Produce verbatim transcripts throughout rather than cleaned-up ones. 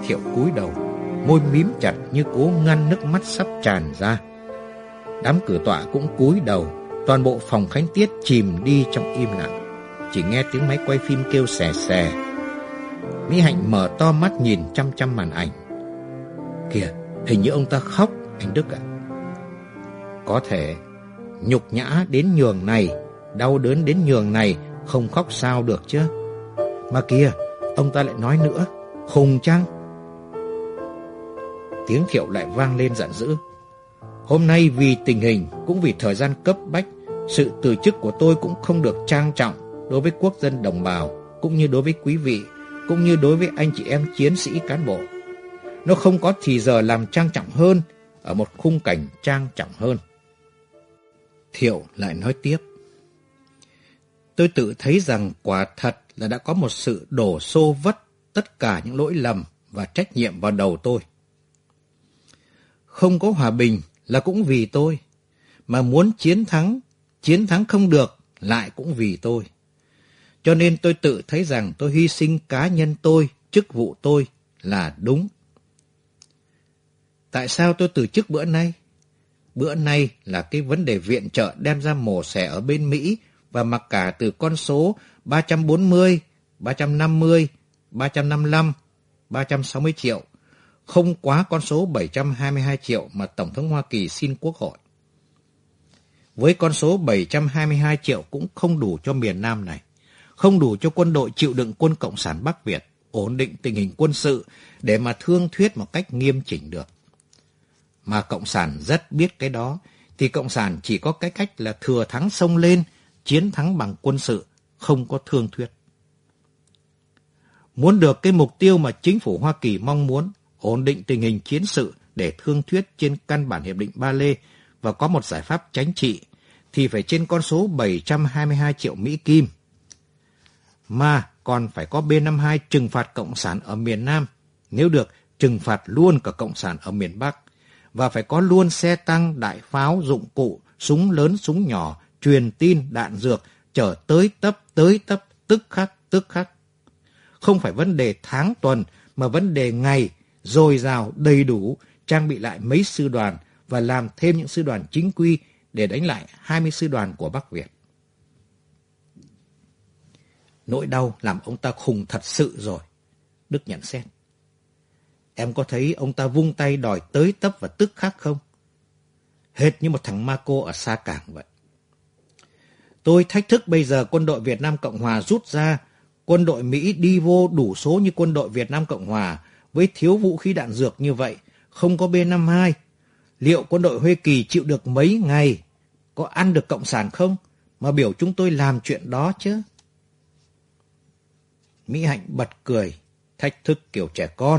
Thiệu cúi đầu, môi mím chặt như cố ngăn nước mắt sắp tràn ra. Đám cử tọa cũng cúi đầu, toàn bộ phòng khánh tiết chìm đi trong im lặng. Chỉ nghe tiếng máy quay phim kêu xè xè. Mỹ Hạnh mở to mắt nhìn chăm chăm màn ảnh. Kìa, hình như ông ta khóc, anh Đức ạ. Có thể, nhục nhã đến nhường này, đau đớn đến nhường này, không khóc sao được chứ. Mà kìa, ông ta lại nói nữa, khùng chăng? Tiếng Thiệu lại vang lên giận dữ. Hôm nay vì tình hình, cũng vì thời gian cấp bách, sự từ chức của tôi cũng không được trang trọng đối với quốc dân đồng bào, cũng như đối với quý vị, cũng như đối với anh chị em chiến sĩ cán bộ. Nó không có thì giờ làm trang trọng hơn, ở một khung cảnh trang trọng hơn. Thiệu lại nói tiếp. Tôi tự thấy rằng quả thật là đã có một sự đổ xô vất tất cả những lỗi lầm và trách nhiệm vào đầu tôi. Không có hòa bình là cũng vì tôi, mà muốn chiến thắng, chiến thắng không được lại cũng vì tôi. Cho nên tôi tự thấy rằng tôi hy sinh cá nhân tôi, chức vụ tôi là đúng. Tại sao tôi từ chức bữa nay? Bữa nay là cái vấn đề viện trợ đem ra mổ xẻ ở bên Mỹ, và mặc cả từ con số ba trăm bốn mươi, ba trăm năm mươi, ba trăm năm mươi lăm, ba trăm sáu mươi triệu, không quá con số bảy trăm hai mươi hai triệu mà Tổng thống Hoa Kỳ xin Quốc hội. Với con số bảy trăm hai mươi hai triệu cũng không đủ cho miền Nam này, không đủ cho quân đội chịu đựng quân Cộng sản Bắc Việt, ổn định tình hình quân sự để mà thương thuyết một cách nghiêm chỉnh được. Mà Cộng sản rất biết cái đó, thì Cộng sản chỉ có cái cách là thừa thắng xông lên, chiến thắng bằng quân sự, không có thương thuyết. Muốn được cái mục tiêu mà chính phủ Hoa Kỳ mong muốn, ổn định tình hình chiến sự để thương thuyết trên căn bản Hiệp định Ba Lê và có một giải pháp chính trị, thì phải trên con số bảy trăm hai mươi hai triệu Mỹ Kim. Mà còn phải có B năm mươi hai trừng phạt Cộng sản ở miền Nam, nếu được trừng phạt luôn cả Cộng sản ở miền Bắc, và phải có luôn xe tăng, đại pháo, dụng cụ, súng lớn, súng nhỏ, truyền tin, đạn dược, chở tới tấp, tới tấp, tức khắc, tức khắc. Không phải vấn đề tháng tuần, mà vấn đề ngày, dồi dào, đầy đủ, trang bị lại mấy sư đoàn và làm thêm những sư đoàn chính quy để đánh lại hai mươi sư đoàn của Bắc Việt. Nỗi đau làm ông ta khùng thật sự rồi, Đức nhận xét. Em có thấy ông ta vung tay đòi tới tấp và tức khắc không? Hệt như một thằng ma cô ở xa cảng vậy. Tôi thách thức bây giờ quân đội Việt Nam Cộng Hòa rút ra, quân đội Mỹ đi vô đủ số như quân đội Việt Nam Cộng Hòa, với thiếu vũ khí đạn dược như vậy, không có B năm mươi hai. Liệu quân đội Hoa Kỳ chịu được mấy ngày? Có ăn được Cộng sản không? Mà biểu chúng tôi làm chuyện đó chứ. Mỹ Hạnh bật cười, thách thức kiểu trẻ con.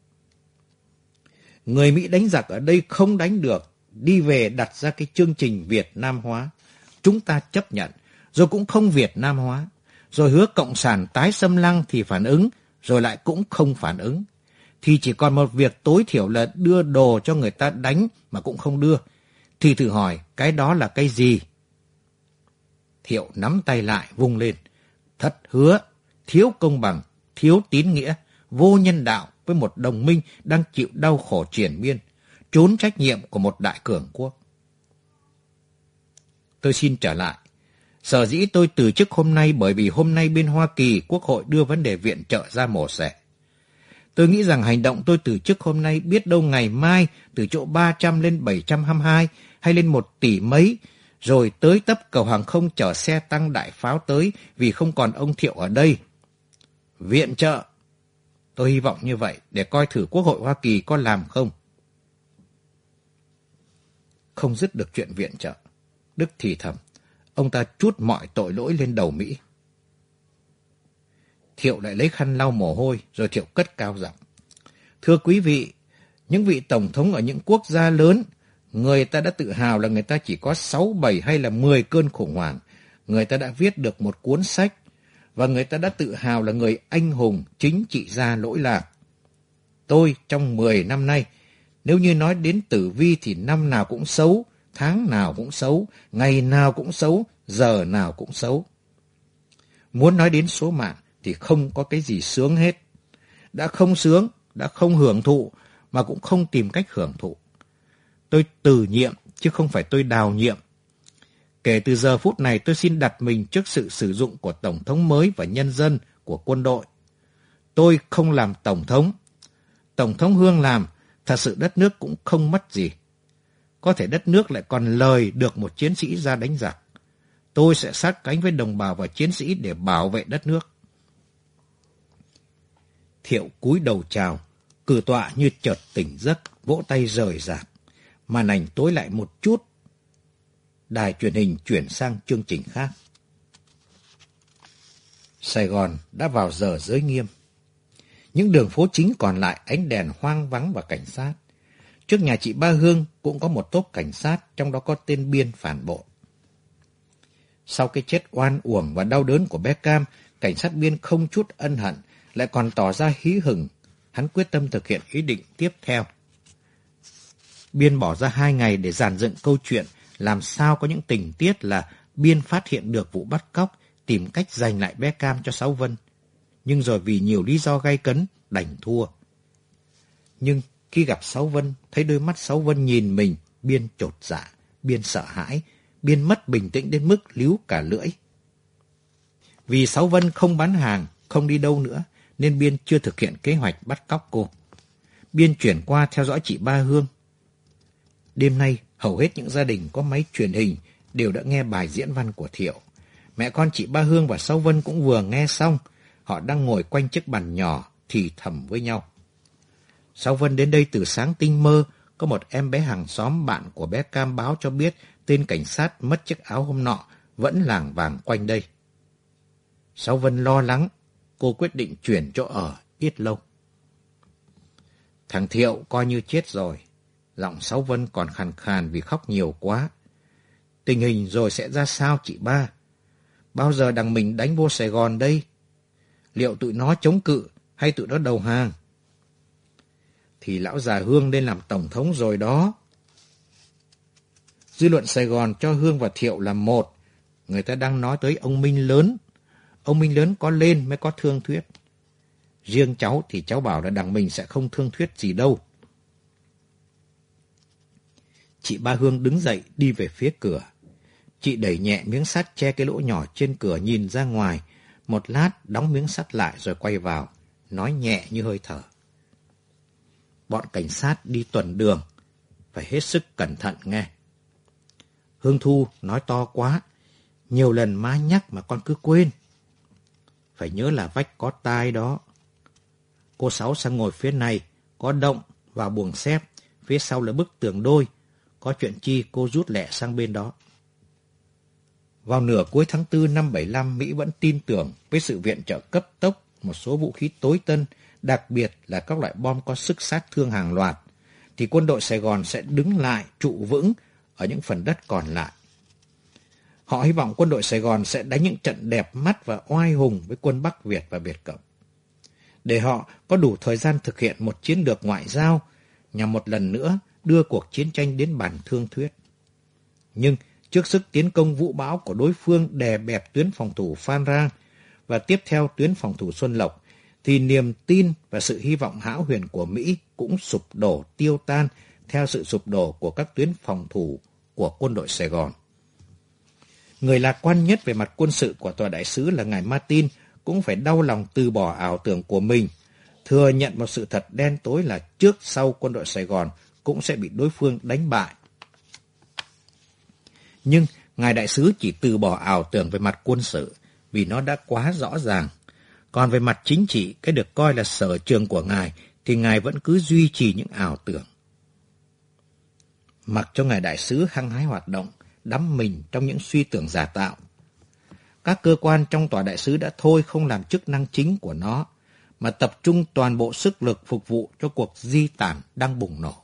Người Mỹ đánh giặc ở đây không đánh được, đi về đặt ra cái chương trình Việt Nam hóa. Chúng ta chấp nhận, rồi cũng không Việt Nam hóa. Rồi hứa Cộng sản tái xâm lăng thì phản ứng, rồi lại cũng không phản ứng. Thì chỉ còn một việc tối thiểu là đưa đồ cho người ta đánh mà cũng không đưa. Thì thử hỏi, cái đó là cái gì? Thiệu nắm tay lại, vung lên. Thất hứa, thiếu công bằng, thiếu tín nghĩa, vô nhân đạo với một đồng minh đang chịu đau khổ triền miên, trốn trách nhiệm của một đại cường quốc. Tôi xin trở lại. Sở dĩ tôi từ chức hôm nay bởi vì hôm nay bên Hoa Kỳ Quốc hội đưa vấn đề viện trợ ra mổ xẻ. Tôi nghĩ rằng hành động tôi từ chức hôm nay biết đâu ngày mai từ chỗ ba trăm lên bảy trăm hai mươi hai hay lên một tỷ mấy, rồi tới tấp cầu hàng không chở xe tăng đại pháo tới vì không còn ông Thiệu ở đây. Viện trợ. Tôi hy vọng như vậy để coi thử Quốc hội Hoa Kỳ có làm không. Không dứt được chuyện viện trợ, Đức thì thầm. Ông ta trút mọi tội lỗi lên đầu Mỹ. Thiệu lại lấy khăn lau mồ hôi, rồi Thiệu cất cao giọng. Thưa quý vị, những vị tổng thống ở những quốc gia lớn, người ta đã tự hào là người ta chỉ có sáu, bảy hay là mười cơn khủng hoảng. Người ta đã viết được một cuốn sách, và người ta đã tự hào là người anh hùng, chính trị gia lỗi lạc. Tôi trong mười năm nay, nếu như nói đến tử vi thì năm nào cũng xấu, tháng nào cũng xấu, ngày nào cũng xấu, giờ nào cũng xấu. Muốn nói đến số mạng thì không có cái gì sướng hết. Đã không sướng đã không hưởng thụ mà cũng không tìm cách hưởng thụ. Tôi từ nhiệm chứ không phải tôi đào nhiệm. Kể từ giờ phút này tôi xin đặt mình trước sự sử dụng của Tổng thống mới và nhân dân của quân đội. Tôi không làm Tổng thống. Tổng thống Hương làm, thật sự đất nước cũng không mất gì. Có thể đất nước lại còn lời được một chiến sĩ ra đánh giặc. Tôi sẽ sát cánh với đồng bào và chiến sĩ để bảo vệ đất nước. Thiệu cúi đầu chào, cử tọa như chợt tỉnh giấc, vỗ tay rời rạc. Màn ảnh tối lại một chút. Đài truyền hình chuyển sang chương trình khác. Sài Gòn đã vào giờ giới nghiêm. Những đường phố chính còn lại ánh đèn hoang vắng và cảnh sát. Trước nhà chị Ba Hương cũng có một tốp cảnh sát, trong đó có tên Biên phản bội. Sau cái chết oan uổng và đau đớn của bé Cam, cảnh sát Biên không chút ân hận, lại còn tỏ ra hí hửng. Hắn quyết tâm thực hiện ý định tiếp theo. Biên bỏ ra hai ngày để dàn dựng câu chuyện, làm sao có những tình tiết là Biên phát hiện được vụ bắt cóc, tìm cách giành lại bé Cam cho Sáu Vân. Nhưng rồi vì nhiều lý do gay cấn, đành thua. Nhưng khi gặp Sáu Vân, thấy đôi mắt Sáu Vân nhìn mình, Biên chột dạ, Biên sợ hãi, Biên mất bình tĩnh đến mức líu cả lưỡi. Vì Sáu Vân không bán hàng, không đi đâu nữa, nên Biên chưa thực hiện kế hoạch bắt cóc cô. Biên chuyển qua theo dõi chị Ba Hương. Đêm nay, hầu hết những gia đình có máy truyền hình đều đã nghe bài diễn văn của Thiệu. Mẹ con chị Ba Hương và Sáu Vân cũng vừa nghe xong. Họ đang ngồi quanh chiếc bàn nhỏ, thì thầm với nhau. Sáu Vân đến đây từ sáng tinh mơ, có một em bé hàng xóm bạn của bé Cam báo cho biết tên cảnh sát mất chiếc áo hôm nọ vẫn lảng vảng quanh đây. Sáu Vân lo lắng, cô quyết định chuyển chỗ ở ít lâu. Thằng Thiệu coi như chết rồi. Giọng Sáu Vân còn khàn khàn vì khóc nhiều quá. Tình hình rồi sẽ ra sao chị Ba? Bao giờ đằng mình đánh vô Sài Gòn đây? Liệu tụi nó chống cự hay tụi nó đầu hàng? Thì lão già Hương lên làm tổng thống rồi đó. Dư luận Sài Gòn cho Hương và Thiệu là một. Người ta đang nói tới ông Minh Lớn. Ông Minh Lớn có lên mới có thương thuyết. Riêng cháu thì cháu bảo là đằng mình sẽ không thương thuyết gì đâu. Chị Ba Hương đứng dậy đi về phía cửa. Chị đẩy nhẹ miếng sắt che cái lỗ nhỏ trên cửa nhìn ra ngoài. Một lát đóng miếng sắt lại rồi quay vào, nói nhẹ như hơi thở. Bọn cảnh sát đi tuần đường, phải hết sức cẩn thận nghe. Hương Thu nói to quá, nhiều lần má nhắc mà con cứ quên. Phải nhớ là vách có tai đó. Cô Sáu sang ngồi phía này, có động vào buồng xếp, phía sau là bức tường đôi. Có chuyện chi cô rút lẹ sang bên đó. Vào nửa cuối tháng tư năm bảy lăm, Mỹ vẫn tin tưởng với sự viện trợ cấp tốc một số vũ khí tối tân, đặc biệt là các loại bom có sức sát thương hàng loạt, thì quân đội Sài Gòn sẽ đứng lại trụ vững ở những phần đất còn lại. Họ hy vọng quân đội Sài Gòn sẽ đánh những trận đẹp mắt và oai hùng với quân Bắc Việt và Việt Cộng, để họ có đủ thời gian thực hiện một chiến lược ngoại giao nhằm một lần nữa đưa cuộc chiến tranh đến bàn thương thuyết. Nhưng trước sức tiến công vũ bão của đối phương đè bẹp tuyến phòng thủ Phan Rang và tiếp theo tuyến phòng thủ Xuân Lộc, thì niềm tin và sự hy vọng hão huyền của Mỹ cũng sụp đổ tiêu tan theo sự sụp đổ của các tuyến phòng thủ của quân đội Sài Gòn. Người lạc quan nhất về mặt quân sự của tòa đại sứ là ngài Martin cũng phải đau lòng từ bỏ ảo tưởng của mình, thừa nhận một sự thật đen tối là trước sau quân đội Sài Gòn cũng sẽ bị đối phương đánh bại. Nhưng ngài đại sứ chỉ từ bỏ ảo tưởng về mặt quân sự vì nó đã quá rõ ràng. Còn về mặt chính trị, cái được coi là sở trường của ngài, thì ngài vẫn cứ duy trì những ảo tưởng. Mặc cho ngài đại sứ hăng hái hoạt động, đắm mình trong những suy tưởng giả tạo, các cơ quan trong tòa đại sứ đã thôi không làm chức năng chính của nó, mà tập trung toàn bộ sức lực phục vụ cho cuộc di tản đang bùng nổ.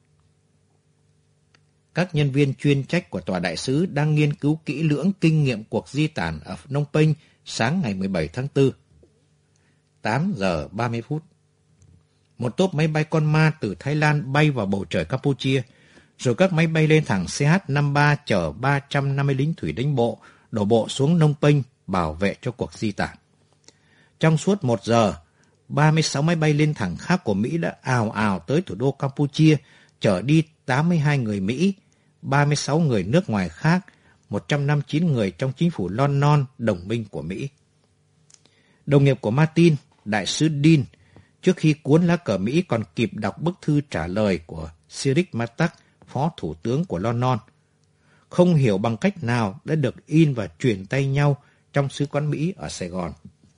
Các nhân viên chuyên trách của tòa đại sứ đang nghiên cứu kỹ lưỡng kinh nghiệm cuộc di tản ở Phnom Penh sáng ngày mười bảy tháng tư. tám giờ ba mươi phút. Một tốp máy bay con ma từ Thái Lan bay vào bầu trời Campuchia, rồi các máy bay lên thẳng C H năm mươi ba chở ba trăm năm mươi lính thủy đánh bộ đổ bộ xuống Phnom Penh bảo vệ cho cuộc di tản. Trong suốt một giờ, ba mươi sáu máy bay lên thẳng khác của Mỹ đã ào ào tới thủ đô Campuchia, chở đi tám mươi hai người Mỹ, ba mươi sáu người nước ngoài khác, một trăm năm mươi chín người trong chính phủ London, đồng minh của Mỹ. Đồng nghiệp của Martin, đại sứ Dean, trước khi cuốn lá cờ Mỹ còn kịp đọc bức thư trả lời của Cyril Matak, phó thủ tướng của London, không hiểu bằng cách nào đã được in và truyền tay nhau trong sứ quán Mỹ ở Sài Gòn.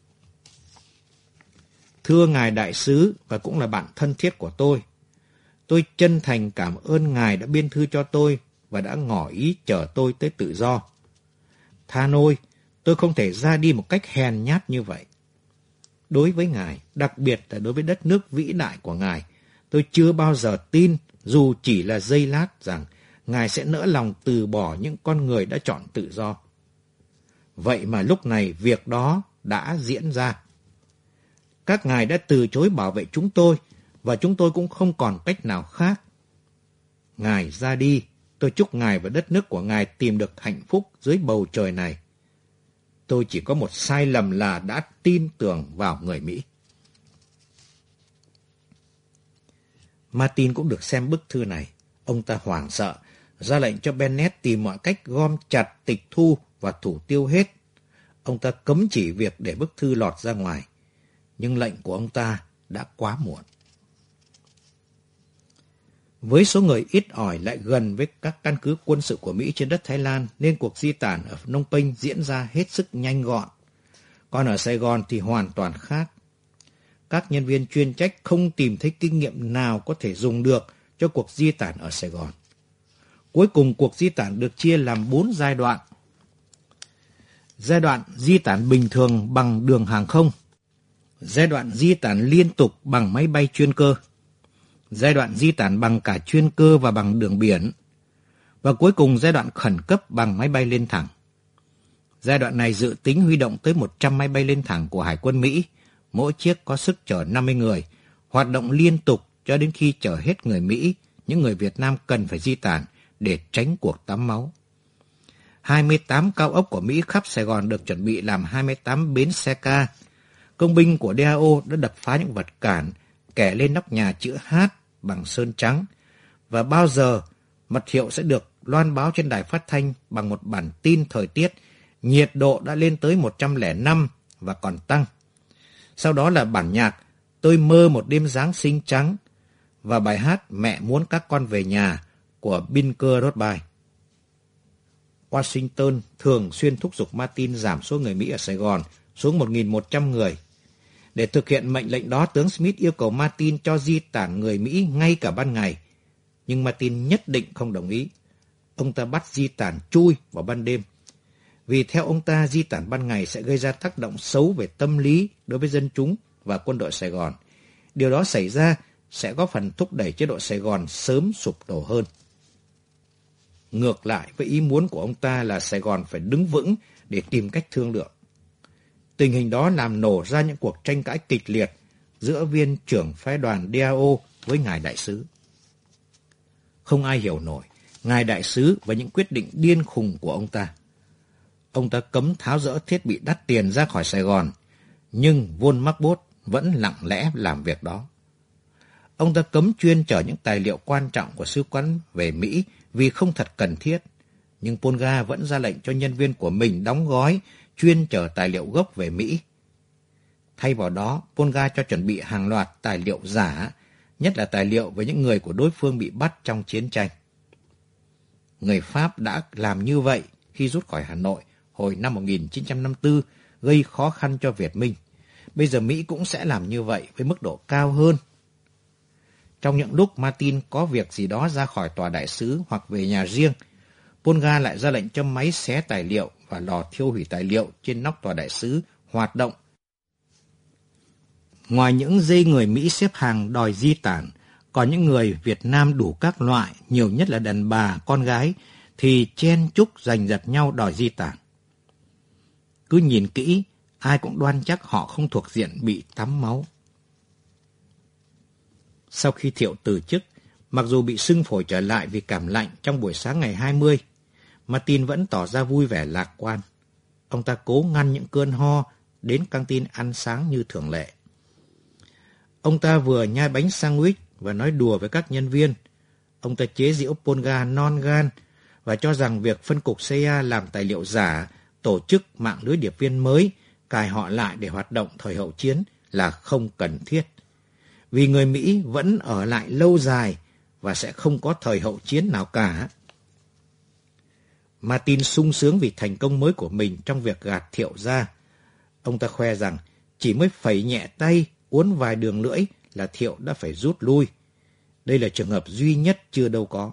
Thưa ngài đại sứ và cũng là bạn thân thiết của tôi, tôi chân thành cảm ơn ngài đã biên thư cho tôi và đã ngỏ ý chở tôi tới tự do. Tha nôi, tôi không thể ra đi một cách hèn nhát như vậy. Đối với ngài, đặc biệt là đối với đất nước vĩ đại của ngài, tôi chưa bao giờ tin, dù chỉ là giây lát, rằng ngài sẽ nỡ lòng từ bỏ những con người đã chọn tự do. Vậy mà lúc này việc đó đã diễn ra. Các ngài đã từ chối bảo vệ chúng tôi, và chúng tôi cũng không còn cách nào khác. Ngài ra đi, tôi chúc ngài và đất nước của ngài tìm được hạnh phúc dưới bầu trời này. Tôi chỉ có một sai lầm là đã tin tưởng vào người Mỹ. Martin cũng được xem bức thư này. Ông ta hoảng sợ, ra lệnh cho Bennett tìm mọi cách gom chặt, tịch thu và thủ tiêu hết. Ông ta cấm chỉ việc để bức thư lọt ra ngoài. Nhưng lệnh của ông ta đã quá muộn. Với số người ít ỏi lại gần với các căn cứ quân sự của Mỹ trên đất Thái Lan, nên cuộc di tản ở Phnom Penh diễn ra hết sức nhanh gọn. Còn ở Sài Gòn thì hoàn toàn khác. Các nhân viên chuyên trách không tìm thấy kinh nghiệm nào có thể dùng được cho cuộc di tản ở Sài Gòn. Cuối cùng cuộc di tản được chia làm bốn giai đoạn. Giai đoạn di tản bình thường bằng đường hàng không. Giai đoạn di tản liên tục bằng máy bay chuyên cơ. Giai đoạn di tản bằng cả chuyên cơ và bằng đường biển. Và cuối cùng giai đoạn khẩn cấp bằng máy bay lên thẳng. Giai đoạn này dự tính huy động tới một trăm máy bay lên thẳng của Hải quân Mỹ, mỗi chiếc có sức chở năm mươi người, hoạt động liên tục cho đến khi chở hết người Mỹ, những người Việt Nam cần phải di tản để tránh cuộc tắm máu. hai mươi tám cao ốc của Mỹ khắp Sài Gòn được chuẩn bị làm hai mươi tám bến xe ca. Công binh của đê a o đã đập phá những vật cản, kẻ lên nóc nhà chữ H bằng sơn trắng, và bao giờ mật hiệu sẽ được loan báo trên đài phát thanh bằng một bản tin thời tiết, nhiệt độ đã lên tới một trăm lẻ năm và còn tăng. Sau đó là bản nhạc Tôi mơ một đêm Giáng sinh trắng và bài hát Mẹ muốn các con về nhà của Bing Crosby. Washington thường xuyên thúc giục Martin giảm số người Mỹ ở Sài Gòn xuống một nghìn một trăm người. Để thực hiện mệnh lệnh đó, tướng Smith yêu cầu Martin cho di tản người Mỹ ngay cả ban ngày. Nhưng Martin nhất định không đồng ý. Ông ta bắt di tản chui vào ban đêm. Vì theo ông ta, di tản ban ngày sẽ gây ra tác động xấu về tâm lý đối với dân chúng và quân đội Sài Gòn. Điều đó xảy ra sẽ góp phần thúc đẩy chế độ Sài Gòn sớm sụp đổ hơn. Ngược lại với ý muốn của ông ta là Sài Gòn phải đứng vững để tìm cách thương lượng. Tình hình đó làm nổ ra những cuộc tranh cãi kịch liệt giữa viên trưởng phái đoàn đê a o với ngài đại sứ. Không ai hiểu nổi ngài đại sứ và những quyết định điên khùng của ông ta. Ông ta cấm tháo dỡ thiết bị đắt tiền ra khỏi Sài Gòn, nhưng Von Marbot vẫn lặng lẽ làm việc đó. Ông ta cấm chuyên chở những tài liệu quan trọng của sứ quán về Mỹ vì không thật cần thiết, nhưng Polga vẫn ra lệnh cho nhân viên của mình đóng gói chuyên chở tài liệu gốc về Mỹ. Thay vào đó, Polga cho chuẩn bị hàng loạt tài liệu giả, nhất là tài liệu về những người của đối phương bị bắt trong chiến tranh. Người Pháp đã làm như vậy khi rút khỏi Hà Nội hồi năm một nghìn chín trăm năm mươi tư, gây khó khăn cho Việt Minh. Bây giờ Mỹ cũng sẽ làm như vậy với mức độ cao hơn. Trong những lúc Martin có việc gì đó ra khỏi tòa đại sứ hoặc về nhà riêng, Polga lại ra lệnh cho máy xé tài liệu và lò thiêu hủy tài liệu trên nóc tòa đại sứ hoạt động. Ngoài những dây người Mỹ xếp hàng đòi di tản, còn những người Việt Nam đủ các loại, nhiều nhất là đàn bà, con gái, thì chen chúc giành giật nhau đòi di tản. Cứ nhìn kỹ, ai cũng đoan chắc họ không thuộc diện bị tắm máu. Sau khi Thiệu từ chức, mặc dù bị sưng phổi trở lại vì cảm lạnh trong buổi sáng ngày hai mươi, Martin vẫn tỏ ra vui vẻ lạc quan. Ông ta cố ngăn những cơn ho, đến căng tin ăn sáng như thường lệ. Ông ta vừa nhai bánh sandwich và nói đùa với các nhân viên. Ông ta chế giễu Polgar non gan và cho rằng việc phân cục xê i a làm tài liệu giả, tổ chức mạng lưới điệp viên mới, cài họ lại để hoạt động thời hậu chiến là không cần thiết. Vì người Mỹ vẫn ở lại lâu dài và sẽ không có thời hậu chiến nào cả. Martin sung sướng vì thành công mới của mình trong việc gạt Thiệu ra. Ông ta khoe rằng chỉ mới phẩy nhẹ tay, uốn vài đường lưỡi là Thiệu đã phải rút lui. Đây là trường hợp duy nhất chưa đâu có.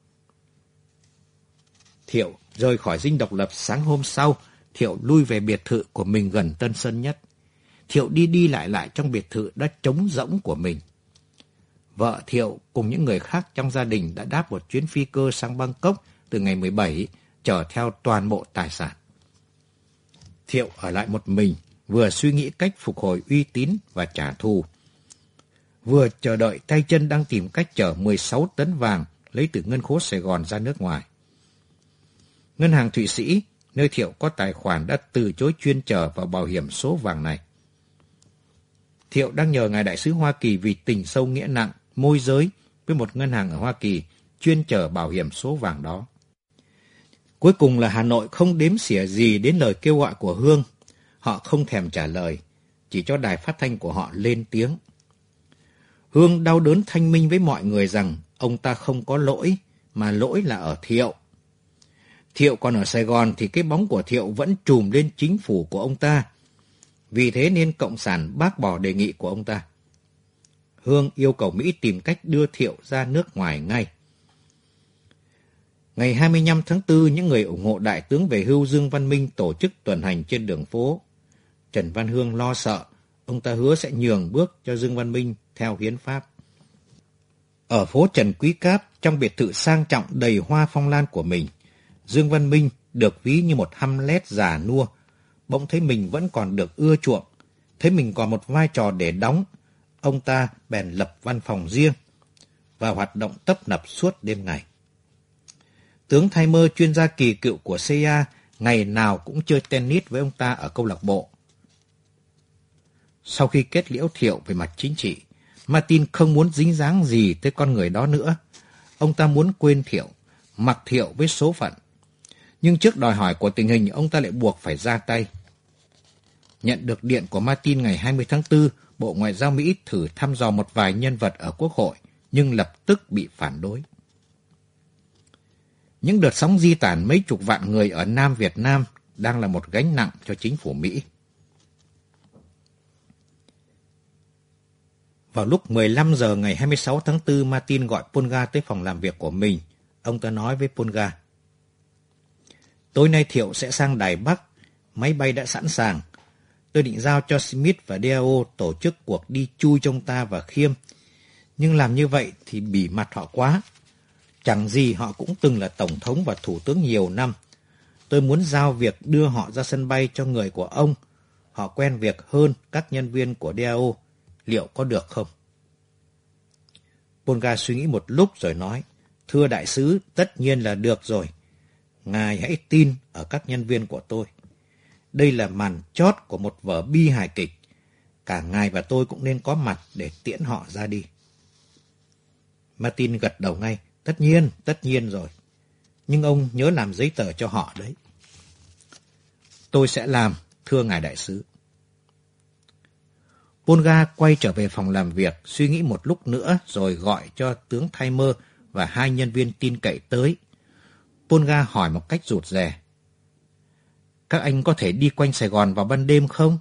Thiệu rời khỏi dinh độc lập sáng hôm sau. Thiệu lui về biệt thự của mình gần Tân Sơn Nhất. Thiệu đi đi lại lại trong biệt thự đã trống rỗng của mình. Vợ Thiệu cùng những người khác trong gia đình đã đáp một chuyến phi cơ sang Bangkok từ ngày mười bảy, chở theo toàn bộ tài sản. Thiệu ở lại một mình, vừa suy nghĩ cách phục hồi uy tín và trả thù, vừa chờ đợi tay chân đang tìm cách chở mười sáu tấn vàng lấy từ ngân khố Sài Gòn ra nước ngoài. Ngân hàng Thụy Sĩ, nơi Thiệu có tài khoản, đã từ chối chuyên chở vào bảo hiểm số vàng này. Thiệu đang nhờ ngài đại sứ Hoa Kỳ vì tình sâu nghĩa nặng môi giới với một ngân hàng ở Hoa Kỳ chuyên chở bảo hiểm số vàng đó. Cuối cùng là Hà Nội không đếm xỉa gì đến lời kêu gọi của Hương. Họ không thèm trả lời, chỉ cho đài phát thanh của họ lên tiếng. Hương đau đớn thanh minh với mọi người rằng ông ta không có lỗi, mà lỗi là ở Thiệu. Thiệu còn ở Sài Gòn thì cái bóng của Thiệu vẫn trùm lên chính phủ của ông ta. Vì thế nên Cộng sản bác bỏ đề nghị của ông ta. Hương yêu cầu Mỹ tìm cách đưa Thiệu ra nước ngoài ngay. Ngày hai mươi lăm tháng tư, những người ủng hộ đại tướng về hưu Dương Văn Minh tổ chức tuần hành trên đường phố. Trần Văn Hương lo sợ, ông ta hứa sẽ nhường bước cho Dương Văn Minh theo hiến pháp. Ở phố Trần Quý Cáp, trong biệt thự sang trọng đầy hoa phong lan của mình, Dương Văn Minh được ví như một Hamlet già nua, bỗng thấy mình vẫn còn được ưa chuộng, thấy mình còn một vai trò để đóng. Ông ta bèn lập văn phòng riêng và hoạt động tấp nập suốt đêm ngày. Tướng Thay-mơ, chuyên gia kỳ cựu của xê i a, ngày nào cũng chơi tennis với ông ta ở câu lạc bộ. Sau khi kết liễu Thiệu về mặt chính trị, Martin không muốn dính dáng gì tới con người đó nữa. Ông ta muốn quên Thiệu, mặc Thiệu với số phận. Nhưng trước đòi hỏi của tình hình, ông ta lại buộc phải ra tay. Nhận được điện của Martin ngày hai mươi tháng tư, Bộ Ngoại giao Mỹ thử thăm dò một vài nhân vật ở Quốc hội, nhưng lập tức bị phản đối. Những đợt sóng di tản mấy chục vạn người ở Nam Việt Nam đang là một gánh nặng cho chính phủ Mỹ. Vào lúc mười lăm giờ ngày hai mươi sáu tháng tư, Martin gọi Polgar tới phòng làm việc của mình. Ông ta nói với Polgar: "Tối nay Thiệu sẽ sang Đài Bắc, máy bay đã sẵn sàng. Tôi định giao cho Smith và đê a o tổ chức cuộc đi chui trong ta và Khiêm. Nhưng làm như vậy thì bỉ mặt họ quá. Chẳng gì họ cũng từng là Tổng thống và Thủ tướng nhiều năm. Tôi muốn giao việc đưa họ ra sân bay cho người của ông. Họ quen việc hơn các nhân viên của đê a o. Liệu có được không?" Polgar suy nghĩ một lúc rồi nói: "Thưa đại sứ, tất nhiên là được rồi. Ngài hãy tin ở các nhân viên của tôi. Đây là màn chót của một vở bi hài kịch. Cả ngài và tôi cũng nên có mặt để tiễn họ ra đi." Martin gật đầu ngay: "Tất nhiên, tất nhiên rồi. Nhưng ông nhớ làm giấy tờ cho họ đấy." "Tôi sẽ làm, thưa ngài đại sứ." Polgar quay trở về phòng làm việc, suy nghĩ một lúc nữa rồi gọi cho tướng Thay-mơ và hai nhân viên tin cậy tới. Polgar hỏi một cách rụt rè: "Các anh có thể đi quanh Sài Gòn vào ban đêm không?"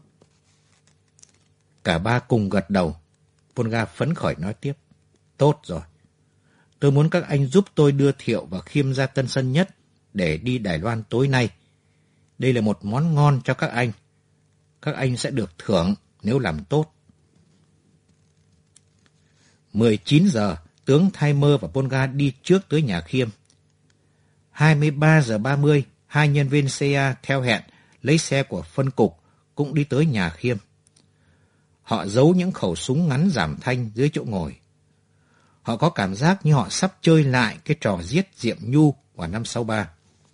Cả ba cùng gật đầu. Polgar phấn khởi nói tiếp: "Tốt rồi. Tôi muốn các anh giúp tôi đưa Thiệu và Khiêm ra Tân Sơn Nhất để đi Đài Loan tối nay. Đây là một món ngon cho các anh. Các anh sẽ được thưởng nếu làm tốt." mười chín giờ, tướng Thay-mơ và Polgar đi trước tới nhà Khiêm. hai mươi ba giờ ba mươi, hai nhân viên xê i a theo hẹn lấy xe của phân cục cũng đi tới nhà Khiêm. Họ giấu những khẩu súng ngắn giảm thanh dưới chỗ ngồi. Họ có cảm giác như họ sắp chơi lại cái trò giết Diệm Nhu vào năm sáu ba.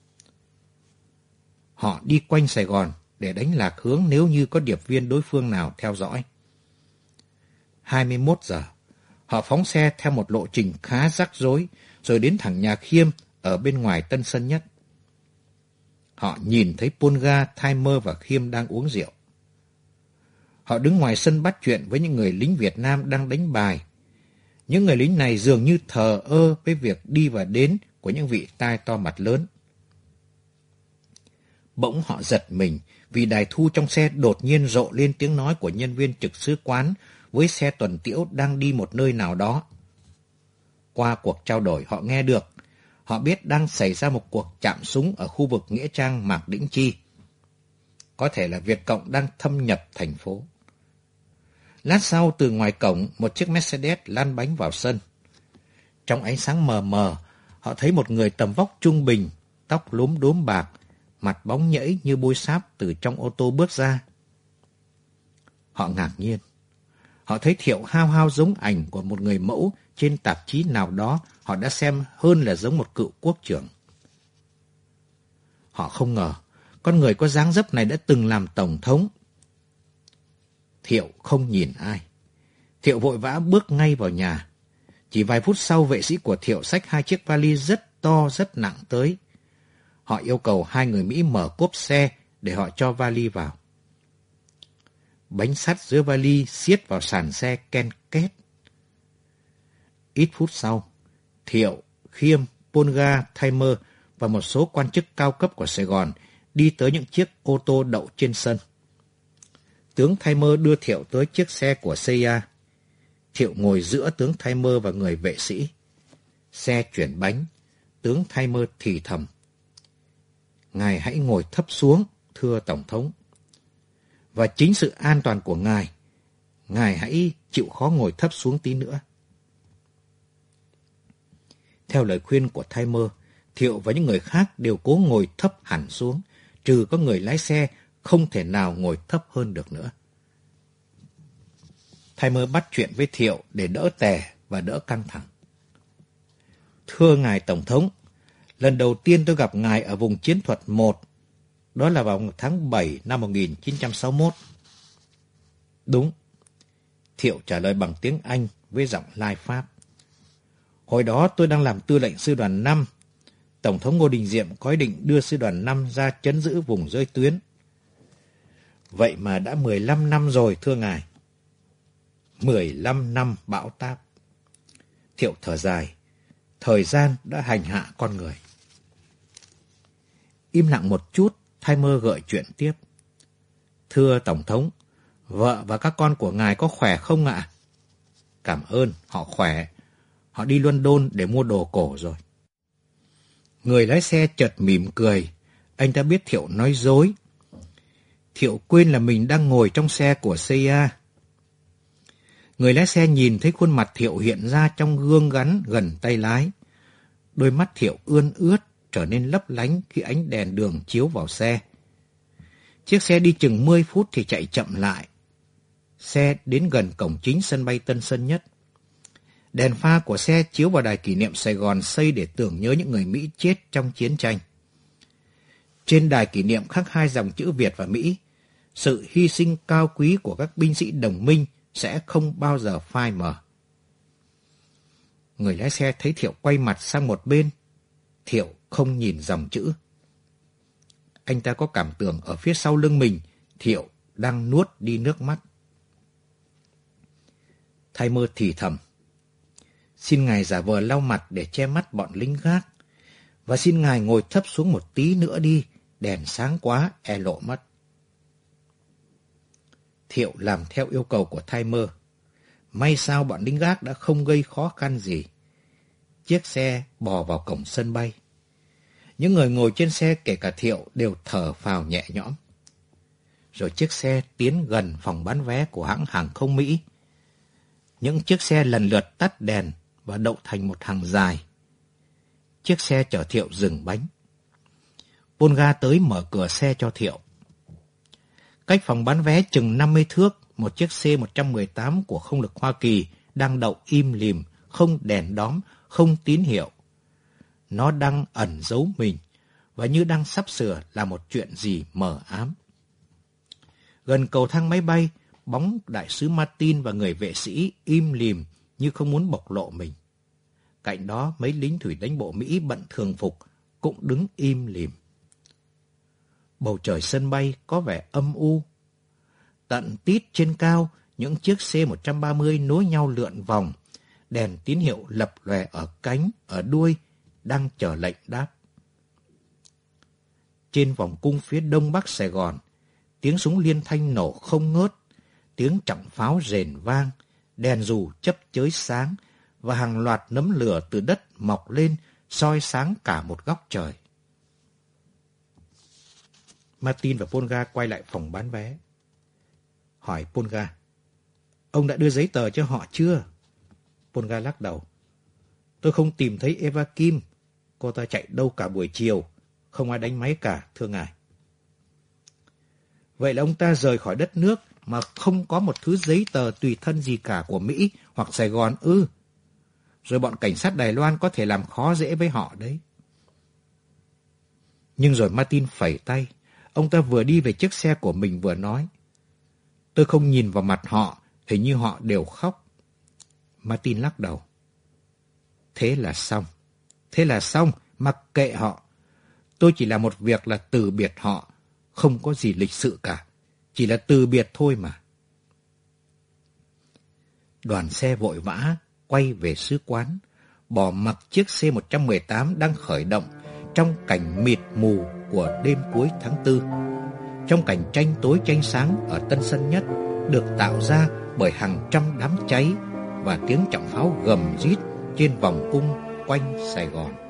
Họ đi quanh Sài Gòn để đánh lạc hướng nếu như có điệp viên đối phương nào theo dõi. hai mươi mốt giờ, họ phóng xe theo một lộ trình khá rắc rối, rồi đến thẳng nhà Khiêm ở bên ngoài Tân Sơn Nhất. Họ nhìn thấy Polga, Timer và Khiêm đang uống rượu. Họ đứng ngoài sân bắt chuyện với những người lính Việt Nam đang đánh bài. Những người lính này dường như thờ ơ với việc đi và đến của những vị tai to mặt lớn. Bỗng họ giật mình vì đài thu trong xe đột nhiên rộ lên tiếng nói của nhân viên trực sứ quán với xe tuần tiễu đang đi một nơi nào đó. Qua cuộc trao đổi họ nghe được, họ biết đang xảy ra một cuộc chạm súng ở khu vực nghĩa trang Mạc Đĩnh Chi. Có thể là Việt Cộng đang thâm nhập thành phố. Lát sau, từ ngoài cổng, một chiếc Mercedes lăn bánh vào sân. Trong ánh sáng mờ mờ, họ thấy một người tầm vóc trung bình, tóc lúm đốm bạc, mặt bóng nhẫy như bôi sáp từ trong ô tô bước ra. Họ ngạc nhiên. Họ thấy Thiệu hao hao giống ảnh của một người mẫu trên tạp chí nào đó họ đã xem hơn là giống một cựu quốc trưởng. Họ không ngờ con người có dáng dấp này đã từng làm tổng thống. Thiệu không nhìn ai. Thiệu vội vã bước ngay vào nhà. Chỉ vài phút sau, vệ sĩ của Thiệu xách hai chiếc vali rất to, rất nặng tới. Họ yêu cầu hai người Mỹ mở cốp xe để họ cho vali vào. Bánh sắt dưới vali siết vào sàn xe ken két. Ít phút sau, Thiệu, Khiêm, Polga, Timer và một số quan chức cao cấp của Sài Gòn đi tới những chiếc ô tô đậu trên sân. Tướng Timer đưa Thiệu tới chiếc xe của xê i a. Thiệu ngồi giữa tướng Timer và người vệ sĩ. Xe chuyển bánh, tướng Timer thì thầm: "Ngài hãy ngồi thấp xuống, thưa Tổng thống. Và chính sự an toàn của ngài, ngài hãy chịu khó ngồi thấp xuống tí nữa." Theo lời khuyên của Timer, Thiệu và những người khác đều cố ngồi thấp hẳn xuống, trừ có người lái xe không thể nào ngồi thấp hơn được nữa. Timer bắt chuyện với Thiệu để đỡ tè và đỡ căng thẳng. "Thưa ngài Tổng thống, lần đầu tiên tôi gặp ngài ở vùng chiến thuật một, đó là vào tháng bảy năm một nghìn chín trăm sáu mươi mốt. "Đúng." Thiệu trả lời bằng tiếng Anh với giọng lai Pháp. "Hồi đó tôi đang làm tư lệnh sư đoàn năm. Tổng thống Ngô Đình Diệm có ý định đưa sư đoàn năm ra trấn giữ vùng giới tuyến." "Vậy mà đã mười lăm năm rồi, thưa ngài." mười lăm năm bão táp. Thiệu thở dài. Thời gian đã hành hạ con người. Im lặng một chút, Timer gợi chuyện tiếp. "Thưa Tổng thống, vợ và các con của ngài có khỏe không ạ?" "Cảm ơn, họ khỏe. Họ đi London để mua đồ cổ rồi." Người lái xe chợt mỉm cười. Anh ta biết Thiệu nói dối. Thiệu quên là mình đang ngồi trong xe của xê i a. Người lái xe nhìn thấy khuôn mặt Thiệu hiện ra trong gương gắn gần tay lái. Đôi mắt Thiệu ươn ướt, trở nên lấp lánh khi ánh đèn đường chiếu vào xe. Chiếc xe đi chừng mười phút thì chạy chậm lại. Xe đến gần cổng chính sân bay Tân Sơn Nhất. Đèn pha của xe chiếu vào đài kỷ niệm Sài Gòn xây để tưởng nhớ những người Mỹ chết trong chiến tranh. Trên đài kỷ niệm khắc hai dòng chữ Việt và Mỹ. Sự hy sinh cao quý của các binh sĩ đồng minh sẽ không bao giờ phai mờ. Người lái xe thấy Thiệu quay mặt sang một bên. Thiệu không nhìn dòng chữ. Anh ta có cảm tưởng ở phía sau lưng mình, Thiệu đang nuốt đi nước mắt. Timer thì thầm: "Xin ngài giả vờ lau mặt để che mắt bọn lính gác. Và xin ngài ngồi thấp xuống một tí nữa đi, đèn sáng quá, e lộ mất." Thiệu làm theo yêu cầu của Timer. May sao bọn lính gác đã không gây khó khăn gì. Chiếc xe bò vào cổng sân bay. Những người ngồi trên xe kể cả Thiệu đều thở phào nhẹ nhõm. Rồi chiếc xe tiến gần phòng bán vé của hãng hàng không Mỹ. Những chiếc xe lần lượt tắt đèn và đậu thành một hàng dài. Chiếc xe chở Thiệu dừng bánh. Polga tới mở cửa xe cho Thiệu. Cách phòng bán vé chừng năm mươi thước, một chiếc C một trăm mười tám của không lực Hoa Kỳ đang đậu im lìm, không đèn đóm, không tín hiệu. Nó đang ẩn giấu mình và như đang sắp sửa là một chuyện gì mờ ám. Gần cầu thang máy bay, bóng đại sứ Martin và người vệ sĩ im lìm như không muốn bộc lộ mình. Cạnh đó mấy lính thủy đánh bộ Mỹ bận thường phục cũng đứng im lìm. Bầu trời sân bay có vẻ âm u. Tận tít trên cao, những chiếc C một ba mươi nối nhau lượn vòng, đèn tín hiệu lập lòe ở cánh, ở đuôi, đang chờ lệnh đáp. Trên vòng cung phía đông bắc Sài Gòn, tiếng súng liên thanh nổ không ngớt, tiếng trọng pháo rền vang, đèn dù chấp chới sáng và hàng loạt nấm lửa từ đất mọc lên soi sáng cả một góc trời. Martin và Polga quay lại phòng bán vé. Hỏi Polga, ông đã đưa giấy tờ cho họ chưa? Polga lắc đầu. Tôi không tìm thấy Eva Kim. Cô ta chạy đâu cả buổi chiều. Không ai đánh máy cả, thưa ngài. Vậy là ông ta rời khỏi đất nước mà không có một thứ giấy tờ tùy thân gì cả của Mỹ hoặc Sài Gòn ư? Ừ. Rồi bọn cảnh sát Đài Loan có thể làm khó dễ với họ đấy. Nhưng rồi Martin phẩy tay. Ông ta vừa đi về chiếc xe của mình vừa nói. Tôi không nhìn vào mặt họ, hình như họ đều khóc. Martin lắc đầu. Thế là xong. Thế là xong, mặc kệ họ. Tôi chỉ làm một việc là từ biệt họ. Không có gì lịch sự cả. Chỉ là từ biệt thôi mà. Đoàn xe vội vã quay về sứ quán, bỏ mặc chiếc C một một tám đang khởi động trong cảnh mịt mù của đêm cuối tháng tư. Trong cảnh tranh tối tranh sáng ở Tân Sơn Nhất được tạo ra bởi hàng trăm đám cháy và tiếng trọng pháo gầm rít trên vòng cung quanh Sài Gòn.